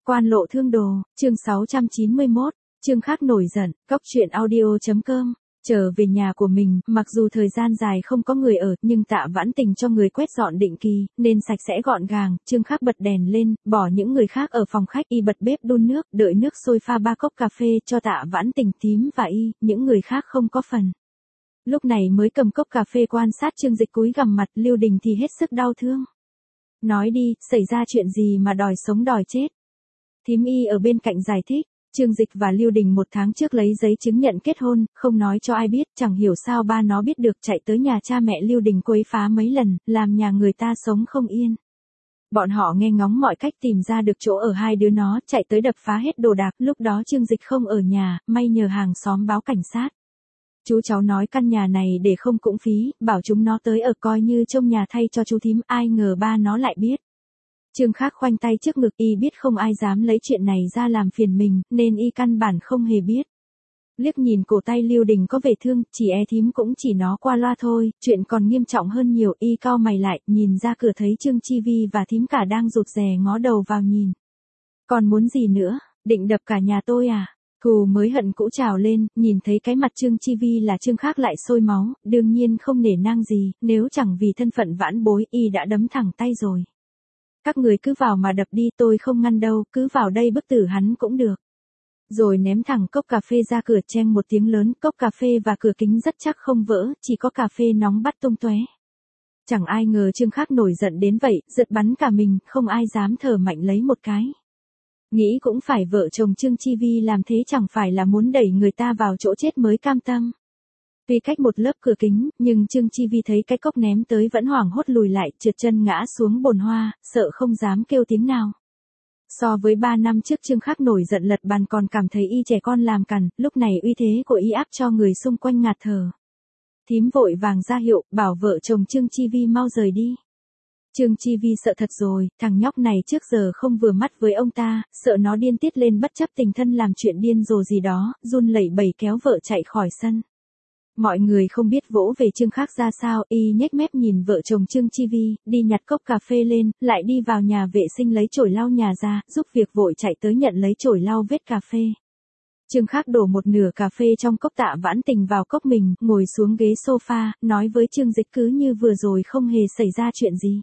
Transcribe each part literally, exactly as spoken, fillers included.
Quan lộ thương đồ, chương sáu trăm chín mươi mốt, Trương Khắc nổi giận, cóc truyện audio.com. Trở về nhà của mình, mặc dù thời gian dài không có người ở, nhưng Tạ Vãn Tình cho người quét dọn định kỳ, nên sạch sẽ gọn gàng. Trương Khắc bật đèn lên, bỏ những người khác ở phòng khách, y bật bếp đun nước, đợi nước sôi pha ba cốc cà phê cho Tạ Vãn Tình, Thím và y, những người khác không có phần. Lúc này mới cầm cốc cà phê quan sát Trương Dịch cúi gằm mặt, Lưu Đình thì hết sức đau thương. Nói đi, xảy ra chuyện gì mà đòi sống đòi chết? Thím y ở bên cạnh giải thích. Trương Dịch và Lưu Đình một tháng trước lấy giấy chứng nhận kết hôn, không nói cho ai biết, chẳng hiểu sao ba nó biết được, chạy tới nhà cha mẹ Lưu Đình quấy phá mấy lần, làm nhà người ta sống không yên. Bọn họ nghe ngóng mọi cách tìm ra được chỗ ở hai đứa nó, chạy tới đập phá hết đồ đạc, lúc đó Trương Dịch không ở nhà, may nhờ hàng xóm báo cảnh sát. Chú cháu nói căn nhà này để không cũng phí, bảo chúng nó tới ở coi như trông nhà thay cho chú thím, ai ngờ ba nó lại biết. Trương Khắc khoanh tay trước ngực, y biết không ai dám lấy chuyện này ra làm phiền mình, nên y căn bản không hề biết. Liếc nhìn cổ tay Lưu Đình có vẻ thương, chỉ e thím cũng chỉ nó qua loa thôi, chuyện còn nghiêm trọng hơn nhiều. Y cau mày lại, nhìn ra cửa thấy Trương Chi Vi và thím cả đang rụt rè ngó đầu vào nhìn. Còn muốn gì nữa, định đập cả nhà tôi à? Thù mới hận cũ trào lên, nhìn thấy cái mặt Trương Chi Vi là Trương Khắc lại sôi máu, đương nhiên không nể nang gì, nếu chẳng vì thân phận vãn bối, y đã đấm thẳng tay rồi. Các người cứ vào mà đập đi, tôi không ngăn đâu, cứ vào đây bức tử hắn cũng được. Rồi ném thẳng cốc cà phê ra cửa, cheng một tiếng lớn, cốc cà phê và cửa kính rất chắc không vỡ, chỉ có cà phê nóng bắt tung tóe. Chẳng ai ngờ Trương Khắc nổi giận đến vậy, giật bắn cả mình, không ai dám thở mạnh lấy một cái. Nghĩ cũng phải, vợ chồng Trương Chi Vi làm thế chẳng phải là muốn đẩy người ta vào chỗ chết mới cam tâm. Tuy cách một lớp cửa kính, nhưng Trương Chi Vi thấy cái cốc ném tới vẫn hoảng hốt lùi lại, trượt chân ngã xuống bồn hoa, sợ không dám kêu tiếng nào. So với ba năm trước Trương Khắc nổi giận lật bàn còn cảm thấy y trẻ con làm cằn, lúc này uy thế của y áp cho người xung quanh ngạt thở. Thím vội vàng ra hiệu, bảo vợ chồng Trương Chi Vi mau rời đi. Trương Chi Vi sợ thật rồi, thằng nhóc này trước giờ không vừa mắt với ông ta, sợ nó điên tiết lên bất chấp tình thân làm chuyện điên rồ gì đó, run lẩy bẩy kéo vợ chạy khỏi sân. Mọi người không biết vỗ về Trương Khắc ra sao, y nhếch mép nhìn vợ chồng Trương Chi Vi, đi nhặt cốc cà phê lên, lại đi vào nhà vệ sinh lấy chổi lau nhà ra, giúp việc vội chạy tới nhận lấy chổi lau vết cà phê. Trương Khắc đổ một nửa cà phê trong cốc Tạ Vãn Tình vào cốc mình, ngồi xuống ghế sofa, nói với Trương Dịch cứ như vừa rồi không hề xảy ra chuyện gì.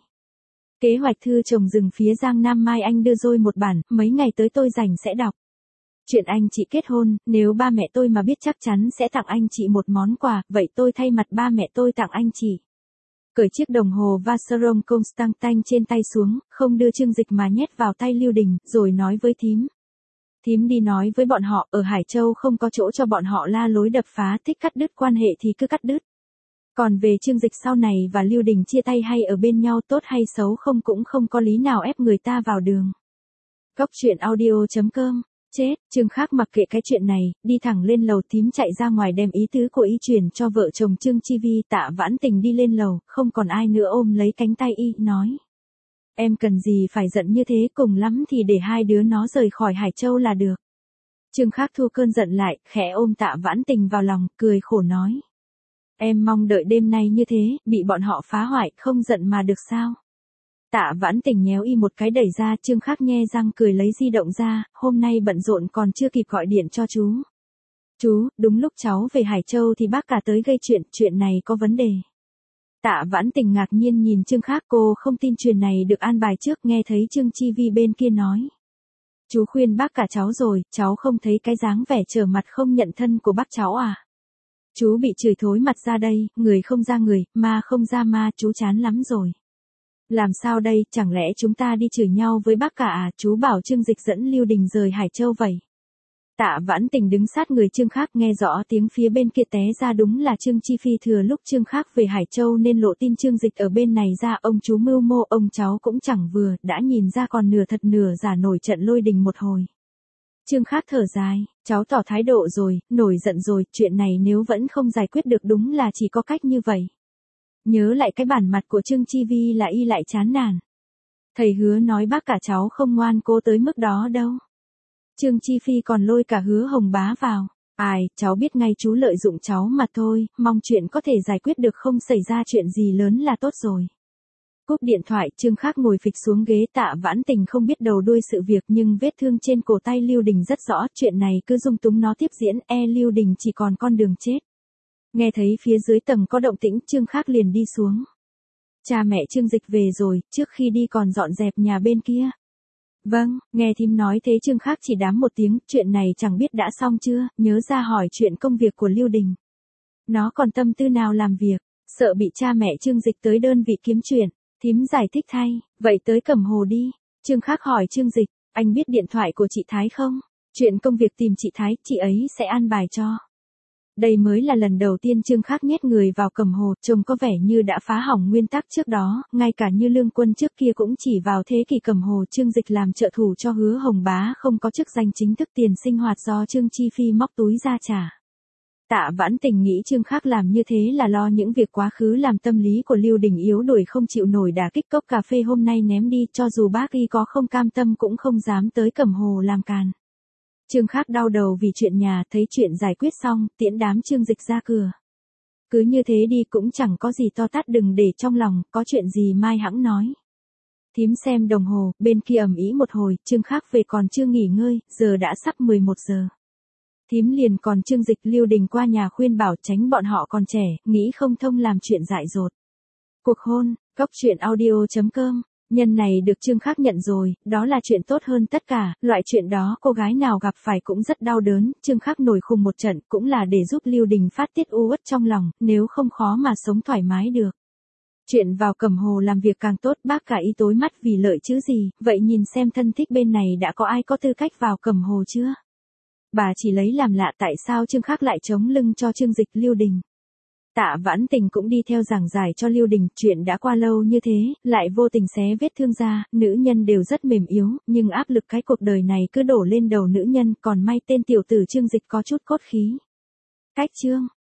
Kế hoạch thư trồng rừng phía Giang Nam mai anh đưa rồi một bản, mấy ngày tới tôi rảnh sẽ đọc. Chuyện anh chị kết hôn, nếu ba mẹ tôi mà biết chắc chắn sẽ tặng anh chị một món quà, vậy tôi thay mặt ba mẹ tôi tặng anh chị. Cởi chiếc đồng hồ Vacheron Constantin trên tay xuống, không đưa Trương Dịch mà nhét vào tay Lưu Đình, rồi nói với thím. Thím đi nói với bọn họ, ở Hải Châu không có chỗ cho bọn họ la lối đập phá, thích cắt đứt quan hệ thì cứ cắt đứt. Còn về Trương Dịch sau này và Lưu Đình chia tay hay ở bên nhau tốt hay xấu không cũng không có lý nào ép người ta vào đường. Cóc truyện audio.com. Chết, Trương Khắc mặc kệ cái chuyện này, đi thẳng lên lầu, thím chạy ra ngoài đem ý tứ của y truyền cho vợ chồng Trương Chi Vi. Tạ Vãn Tình đi lên lầu, không còn ai nữa ôm lấy cánh tay y, nói. Em cần gì phải giận như thế, cùng lắm thì để hai đứa nó rời khỏi Hải Châu là được. Trương Khắc thu cơn giận lại, khẽ ôm Tạ Vãn Tình vào lòng, cười khổ nói. Em mong đợi đêm nay như thế, bị bọn họ phá hoại, không giận mà được sao? Tạ Vãn Tình nhéo y một cái đẩy ra, Trương Khắc nhe răng cười lấy di động ra, hôm nay bận rộn còn chưa kịp gọi điện cho chú. Chú, đúng lúc cháu về Hải Châu thì bác cả tới gây chuyện, chuyện này có vấn đề. Tạ Vãn Tình ngạc nhiên nhìn Trương Khắc, cô không tin chuyện này được an bài trước, nghe thấy Trương Chi Vi bên kia nói. Chú khuyên bác cả cháu rồi, cháu không thấy cái dáng vẻ trở mặt không nhận thân của bác cháu à? Chú bị chửi thối mặt ra đây, người không ra người, ma không ra ma, chú chán lắm rồi. Làm sao đây, chẳng lẽ chúng ta đi chửi nhau với bác cả à? Chú bảo Trương Dịch dẫn Lưu Đình rời Hải Châu vậy. Tạ Vãn Tình đứng sát người Trương Khắc, nghe rõ tiếng phía bên kia té ra đúng là Trương Chi Phi. Thừa lúc Trương Khắc về Hải Châu nên lộ tin Trương Dịch ở bên này ra, ông chú mưu mô, ông cháu cũng chẳng vừa, đã nhìn ra còn nửa thật nửa giả, nổi trận lôi đình một hồi. Trương Khắc thở dài, cháu tỏ thái độ rồi, nổi giận rồi, chuyện này nếu vẫn không giải quyết được đúng là chỉ có cách như vậy. Nhớ lại cái bản mặt của Trương Chi Vi là y lại chán nản. Thầy hứa nói bác cả cháu không ngoan cố tới mức đó đâu. Trương Chi Phi còn lôi cả Hứa Hồng Bá vào. Ai, cháu biết ngay chú lợi dụng cháu mà thôi, mong chuyện có thể giải quyết được, không xảy ra chuyện gì lớn là tốt rồi. Cúp điện thoại, Trương Khắc ngồi phịch xuống ghế. Tạ Vãn Tình không biết đầu đuôi sự việc nhưng vết thương trên cổ tay Lưu Đình rất rõ, chuyện này cứ dung túng nó tiếp diễn, e Lưu Đình chỉ còn con đường chết. Nghe thấy phía dưới tầng có động tĩnh, Trương Khắc liền đi xuống. Cha mẹ Trương Dịch về rồi, trước khi đi còn dọn dẹp nhà bên kia. Vâng, nghe thím nói thế Trương Khắc chỉ đám một tiếng, chuyện này chẳng biết đã xong chưa, nhớ ra hỏi chuyện công việc của Lưu Đình. Nó còn tâm tư nào làm việc, sợ bị cha mẹ Trương Dịch tới đơn vị kiếm chuyện. Thím giải thích thay, vậy tới Cẩm Hồ đi. Trương Khắc hỏi Trương Dịch, anh biết điện thoại của chị Thái không? Chuyện công việc tìm chị Thái, chị ấy sẽ an bài cho. Đây mới là lần đầu tiên Trương Khắc nhét người vào Cẩm Hồ, trông có vẻ như đã phá hỏng nguyên tắc trước đó, ngay cả như Lương Quân trước kia cũng chỉ vào thế kỷ Cẩm Hồ Trương Dịch làm trợ thủ cho Hứa Hồng Bá, không có chức danh chính thức, tiền sinh hoạt do Trương Chi Phi móc túi ra trả. Tạ Vãn Tình nghĩ Trương Khắc làm như thế là lo những việc quá khứ làm tâm lý của Lưu Đình yếu đuổi không chịu nổi đả kích, cốc cà phê hôm nay ném đi, cho dù bác y có không cam tâm cũng không dám tới Cẩm Hồ làm càn. Trương Khắc đau đầu vì chuyện nhà, thấy chuyện giải quyết xong, tiễn đám Trương Dịch ra cửa. Cứ như thế đi cũng chẳng có gì to tát, đừng để trong lòng, có chuyện gì mai hẵng nói. Thím xem đồng hồ, bên kia ầm ĩ một hồi, Trương Khắc về còn chưa nghỉ ngơi, giờ đã sắp mười một giờ. Thím liền còn Trương Dịch Lưu Đình qua nhà khuyên bảo tránh bọn họ còn trẻ, nghĩ không thông làm chuyện dại dột. Cuộc hôn, cốc truyện audio chấm com, nhân này được Trương Khắc nhận rồi, đó là chuyện tốt hơn tất cả, loại chuyện đó cô gái nào gặp phải cũng rất đau đớn, Trương Khắc nổi khùng một trận cũng là để giúp Lưu Đình phát tiết u uất trong lòng, nếu không khó mà sống thoải mái được. Chuyện vào Cẩm Hồ làm việc càng tốt, bác cả ý tối mắt vì lợi chứ gì, vậy nhìn xem thân thích bên này đã có ai có tư cách vào Cẩm Hồ chưa? Bà chỉ lấy làm lạ tại sao Trương Khắc lại chống lưng cho Trương Dịch Lưu Đình. Tạ Vãn Tình cũng đi theo giảng giải cho Lưu Đình, chuyện đã qua lâu như thế, lại vô tình xé vết thương ra, nữ nhân đều rất mềm yếu, nhưng áp lực cái cuộc đời này cứ đổ lên đầu nữ nhân, còn may tên tiểu tử Trương Dịch có chút cốt khí. Cách chương